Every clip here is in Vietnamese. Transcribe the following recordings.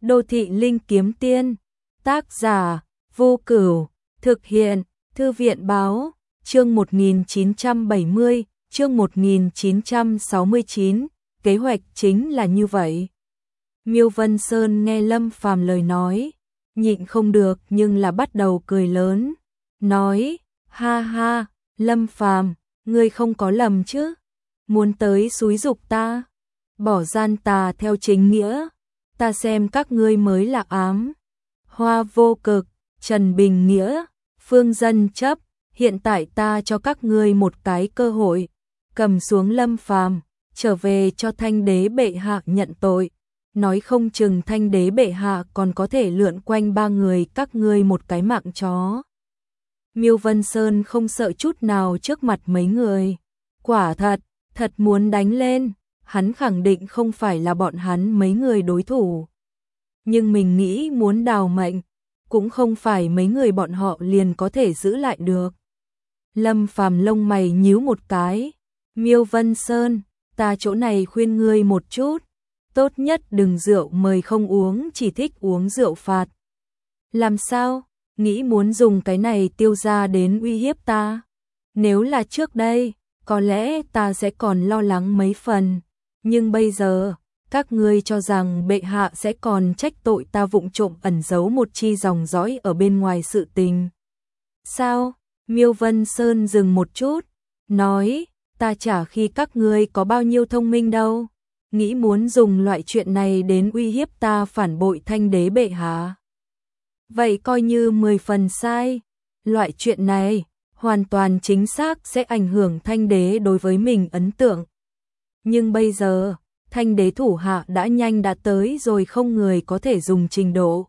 Đô thị linh kiếm tiên, tác giả, Vô Cửu, thực hiện, Thư viện báo, chương 1970, chương 1969, kế hoạch chính là như vậy. Miêu Vân Sơn nghe Lâm Phàm lời nói, nhịn không được nhưng là bắt đầu cười lớn, nói, ha ha, Lâm Phàm, ngươi không có lầm chứ, muốn tới xúi giục ta, bỏ gian tà theo chính nghĩa, ta xem các ngươi mới là ám. Hoa Vô Cực, Trần Bình Nghĩa, Phương Dân Chấp, hiện tại ta cho các ngươi một cái cơ hội, cầm xuống Lâm Phàm, trở về cho Thanh Đế bệ hạ nhận tội, nói không chừng Thanh Đế bệ hạ còn có thể lượn quanh ba người các ngươi một cái mạng chó. Miêu Vân Sơn không sợ chút nào trước mặt mấy người, quả thật muốn đánh lên, hắn khẳng định không phải là bọn hắn mấy người đối thủ. Nhưng mình nghĩ muốn đào mệnh, cũng không phải mấy người bọn họ liền có thể giữ lại được. Lâm Phàm lông mày nhíu một cái, Miêu Vân Sơn, ta chỗ này khuyên ngươi một chút, tốt nhất đừng rượu mời không uống, chỉ thích uống rượu phạt. Làm sao? Nghĩ muốn dùng cái này tiêu ra đến uy hiếp ta? Nếu là trước đây, có lẽ ta sẽ còn lo lắng mấy phần, nhưng bây giờ, các ngươi cho rằng bệ hạ sẽ còn trách tội ta vụng trộm ẩn giấu một chi dòng dõi ở bên ngoài sự tình. Sao? Miêu Vân Sơn dừng một chút, nói, ta chả khi các ngươi có bao nhiêu thông minh đâu, nghĩ muốn dùng loại chuyện này đến uy hiếp ta phản bội Thanh Đế bệ hạ. Vậy coi như 10 phần sai, loại chuyện này hoàn toàn chính xác sẽ ảnh hưởng Thanh Đế đối với mình ấn tượng. Nhưng bây giờ, Thanh Đế thủ hạ đã nhanh đã tới rồi, không người có thể dùng trình độ.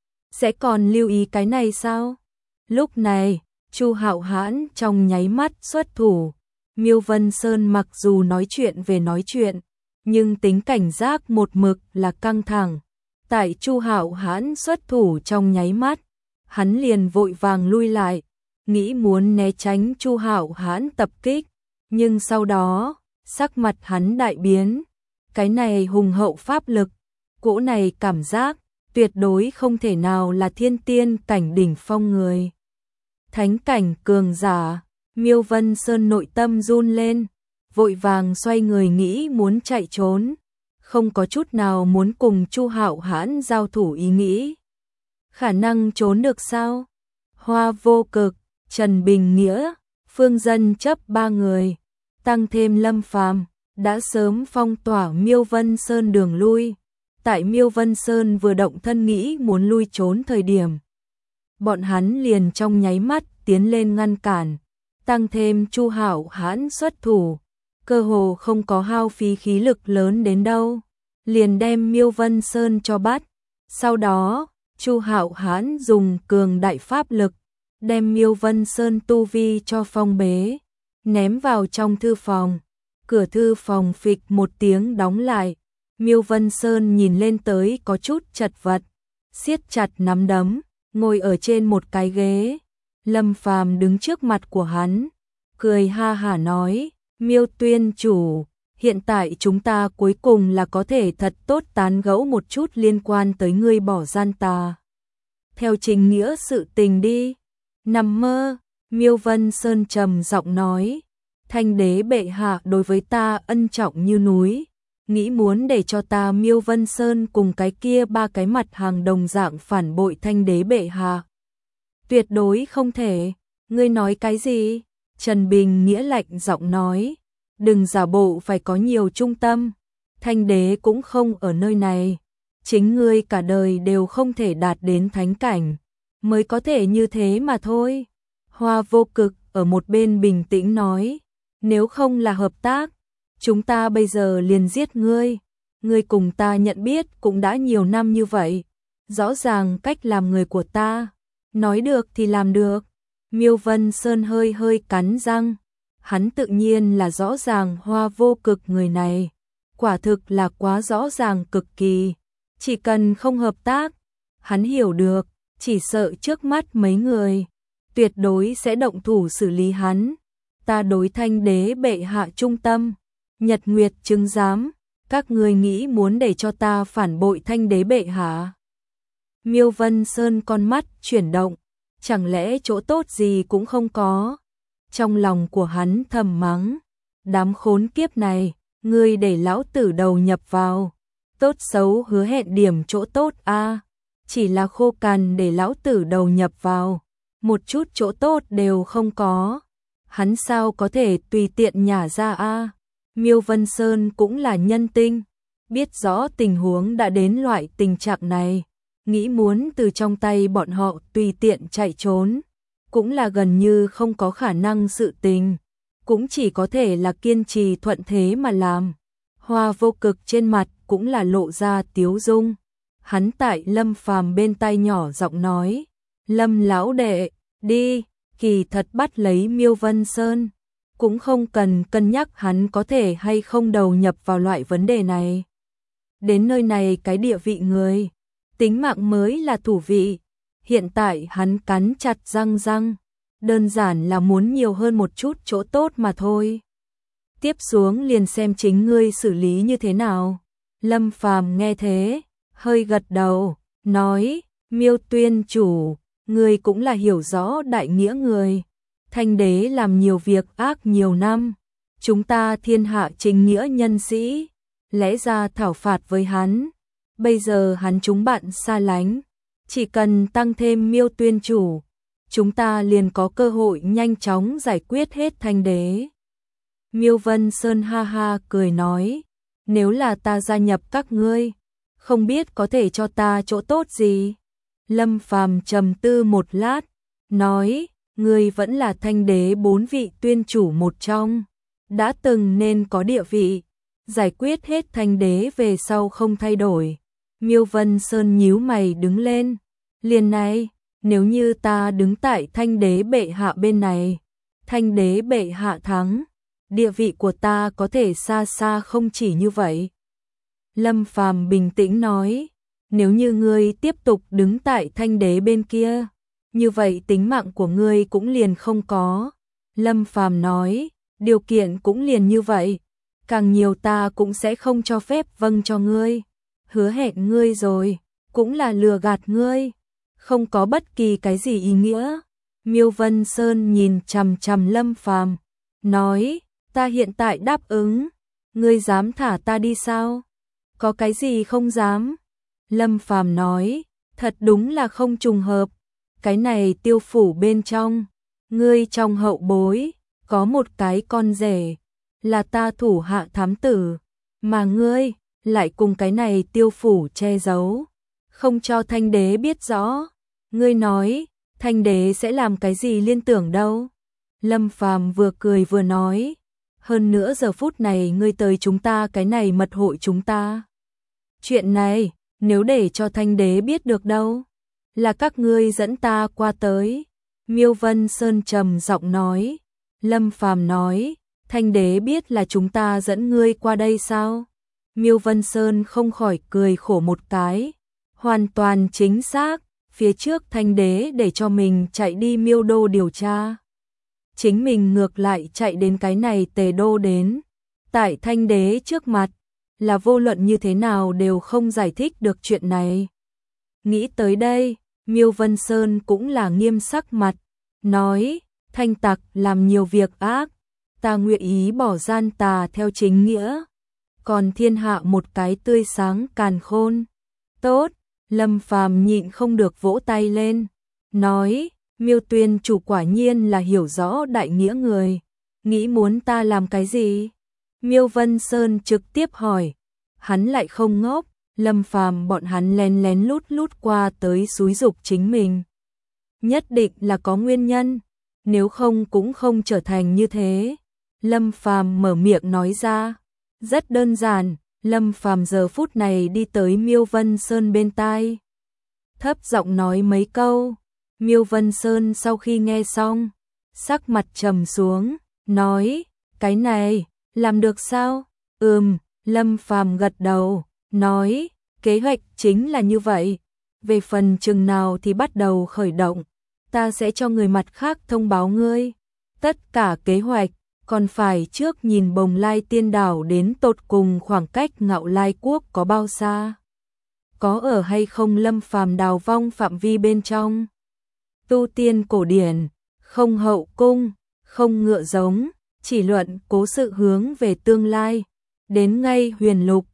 Sẽ còn lưu ý cái này sao? Lúc này, Chu Hạo Hãn trong nháy mắt xuất thủ. Miêu Vân Sơn mặc dù nói chuyện về nói chuyện, nhưng tính cảnh giác một mực là căng thẳng. Tại Chu Hạo Hãn xuất thủ trong nháy mắt, hắn liền vội vàng lui lại, nghĩ muốn né tránh Chu Hạo Hãn tập kích, nhưng sau đó, sắc mặt hắn đại biến. Cái này hùng hậu pháp lực, cỗ này cảm giác, tuyệt đối không thể nào là thiên tiên cảnh đỉnh phong người. Thánh cảnh cường giả, Miêu Vân Sơn nội tâm run lên, vội vàng xoay người nghĩ muốn chạy trốn, không có chút nào muốn cùng Chu Hạo Hãn giao thủ ý nghĩ. Khả năng trốn được sao? Hoa Vô Cực, Trần Bình Nghĩa, Phương Dân Chấp ba người, tăng thêm Lâm Phàm đã sớm phong tỏa Miêu Vân Sơn đường lui. Tại Miêu Vân Sơn vừa động thân nghĩ muốn lui trốn thời điểm, bọn hắn liền trong nháy mắt tiến lên ngăn cản, tăng thêm Chu Hạo Hãn xuất thủ, cơ hồ không có hao phí khí lực lớn đến đâu, liền đem Miêu Vân Sơn cho bắt. Sau đó, Chu Hạo Hãn dùng cường đại pháp lực, đem Miêu Vân Sơn tu vi cho phong bế, ném vào trong thư phòng. Cửa thư phòng phịch một tiếng đóng lại, Miêu Vân Sơn nhìn lên tới có chút chật vật, siết chặt nắm đấm, ngồi ở trên một cái ghế. Lâm Phàm đứng trước mặt của hắn, cười ha hả nói, Miêu tuyên chủ, hiện tại chúng ta cuối cùng là có thể thật tốt tán gẫu một chút liên quan tới ngươi bỏ gian tà. Theo chính nghĩa sự tình đi. Nằm mơ, Miêu Vân Sơn trầm giọng nói, Thanh Đế bệ hạ đối với ta ân trọng như núi, nghĩ muốn để cho ta Miêu Vân Sơn cùng cái kia ba cái mặt hàng đồng dạng phản bội Thanh Đế bệ hạ. Tuyệt đối không thể, ngươi nói cái gì? Trần Bình Nghĩa lạnh giọng nói, đừng giả bộ phải có nhiều trung tâm, Thanh Đế cũng không ở nơi này, chính ngươi cả đời đều không thể đạt đến thánh cảnh, mới có thể như thế mà thôi. Hoa Vô Cực ở một bên bình tĩnh nói, nếu không là hợp tác, chúng ta bây giờ liền giết ngươi. Ngươi cùng ta nhận biết cũng đã nhiều năm như vậy, rõ ràng cách làm người của ta, nói được thì làm được. Miêu Vân Sơn hơi hơi cắn răng, hắn tự nhiên là rõ ràng Hoa Vô Cực người này, quả thực là quá rõ ràng cực kỳ, chỉ cần không hợp tác, hắn hiểu được, chỉ sợ trước mắt mấy người, tuyệt đối sẽ động thủ xử lý hắn. Ta đối Thanh Đế bệ hạ trung tâm, Nhật Nguyệt chứng giám, các ngươi nghĩ muốn để cho ta phản bội Thanh Đế bệ hạ? Miêu Vân Sơn con mắt chuyển động, chẳng lẽ chỗ tốt gì cũng không có? Trong lòng của hắn thầm mắng, đám khốn kiếp này, ngươi để lão tử đầu nhập vào, tốt xấu hứa hẹn điểm chỗ tốt a, chỉ là khô cằn để lão tử đầu nhập vào, một chút chỗ tốt đều không có. Hắn sao có thể tùy tiện nhả ra a? Miêu Vân Sơn cũng là nhân tinh, biết rõ tình huống đã đến loại tình trạng này, nghĩ muốn từ trong tay bọn họ tùy tiện chạy trốn, cũng là gần như không có khả năng sự tình, cũng chỉ có thể là kiên trì thuận thế mà làm. Hoa Vô Cực trên mặt cũng là lộ ra tiếu dung. Hắn tại Lâm Phàm bên tai nhỏ giọng nói, Lâm lão đệ, đi, kỳ thật bắt lấy Miêu Vân Sơn, cũng không cần cân nhắc hắn có thể hay không đầu nhập vào loại vấn đề này. Đến nơi này cái địa vị người, tính mạng mới là thủ vị, hiện tại hắn cắn chặt răng, đơn giản là muốn nhiều hơn một chút chỗ tốt mà thôi. Tiếp xuống liền xem chính ngươi xử lý như thế nào. Lâm Phàm nghe thế, hơi gật đầu, nói, Miêu tuyên chủ, ngươi cũng là hiểu rõ đại nghĩa người. Thanh đế làm nhiều việc ác nhiều năm, chúng ta thiên hạ chính nghĩa nhân sĩ, lẽ ra thảo phạt với hắn. Bây giờ hắn chúng bạn xa lánh, chỉ cần tăng thêm Miêu tuyên chủ, chúng ta liền có cơ hội nhanh chóng giải quyết hết thanh đế. Miêu Vân Sơn ha ha cười nói, nếu là ta gia nhập các ngươi, không biết có thể cho ta chỗ tốt gì. Lâm Phàm trầm tư một lát, nói, ngươi vẫn là thanh đế 4 vị tuyên chủ một trong, đã từng nên có địa vị, giải quyết hết thanh đế về sau không thay đổi. Miêu Vân Sơn nhíu mày đứng lên, liền này, nếu như ta đứng tại thanh đế bệ hạ bên này, thanh đế bệ hạ thắng, địa vị của ta có thể xa xa không chỉ như vậy. Lâm Phàm bình tĩnh nói, nếu như ngươi tiếp tục đứng tại thanh đế bên kia, như vậy tính mạng của ngươi cũng liền không có. Lâm Phàm nói, điều kiện cũng liền như vậy, càng nhiều ta cũng sẽ không cho phép vâng cho ngươi. Hứa hẹn ngươi rồi, cũng là lừa gạt ngươi, không có bất kỳ cái gì ý nghĩa. Miêu Vân Sơn nhìn chằm chằm Lâm Phàm, nói, ta hiện tại đáp ứng, ngươi dám thả ta đi sao? Có cái gì không dám? Lâm Phàm nói, thật đúng là không trùng hợp, cái này Tiêu phủ bên trong, ngươi trong hậu bối, có một cái con rể, là ta thủ hạ thám tử, mà ngươi lại cùng cái này Tiêu phủ che giấu, không cho thanh đế biết rõ. Ngươi nói, thanh đế sẽ làm cái gì liên tưởng đâu? Lâm Phàm vừa cười vừa nói, hơn nữa giờ phút này ngươi tới chúng ta cái này mật hội chúng ta. Chuyện này, nếu để cho thanh đế biết được đâu, là các ngươi dẫn ta qua tới. Miêu Vân Sơn trầm giọng nói. Lâm Phàm nói, thanh đế biết là chúng ta dẫn ngươi qua đây sao? Miêu Vân Sơn không khỏi cười khổ một cái, hoàn toàn chính xác, phía trước thanh đế để cho mình chạy đi Miêu đô điều tra, chính mình ngược lại chạy đến cái này Tề đô đến, tại thanh đế trước mặt, là vô luận như thế nào đều không giải thích được chuyện này. Nghĩ tới đây, Miêu Vân Sơn cũng là nghiêm sắc mặt, nói, thanh tặc làm nhiều việc ác, ta nguyện ý bỏ gian tà theo chính nghĩa, còn thiên hạ một cái tươi sáng càn khôn. Tốt, Lâm Phàm nhịn không được vỗ tay lên, nói, Miêu tuyên chủ quả nhiên là hiểu rõ đại nghĩa người, nghĩ muốn ta làm cái gì? Miêu Vân Sơn trực tiếp hỏi, hắn lại không ngốc, Lâm Phàm bọn hắn lén lén lút qua tới xúi giục chính mình. Nhất định là có nguyên nhân, nếu không cũng không trở thành như thế. Lâm Phàm mở miệng nói ra, rất đơn giản. Lâm Phàm giờ phút này đi tới Miêu Vân Sơn bên tai, thấp giọng nói mấy câu. Miêu Vân Sơn sau khi nghe xong, sắc mặt trầm xuống, nói, cái này, làm được sao? Lâm Phàm gật đầu, nói, kế hoạch chính là như vậy, về phần chừng nào thì bắt đầu khởi động, ta sẽ cho người mặt khác thông báo ngươi. Tất cả kế hoạch, còn phải trước nhìn Bồng Lai Tiên Đảo đến tột cùng khoảng cách Ngạo Lai Quốc có bao xa. có ở hay không Lâm Phàm đào vong phạm vi bên trong. Tu tiên cổ điển, không hậu cung, không ngựa giống, chỉ luận cố sự hướng về tương lai. Đến ngay huyền lục,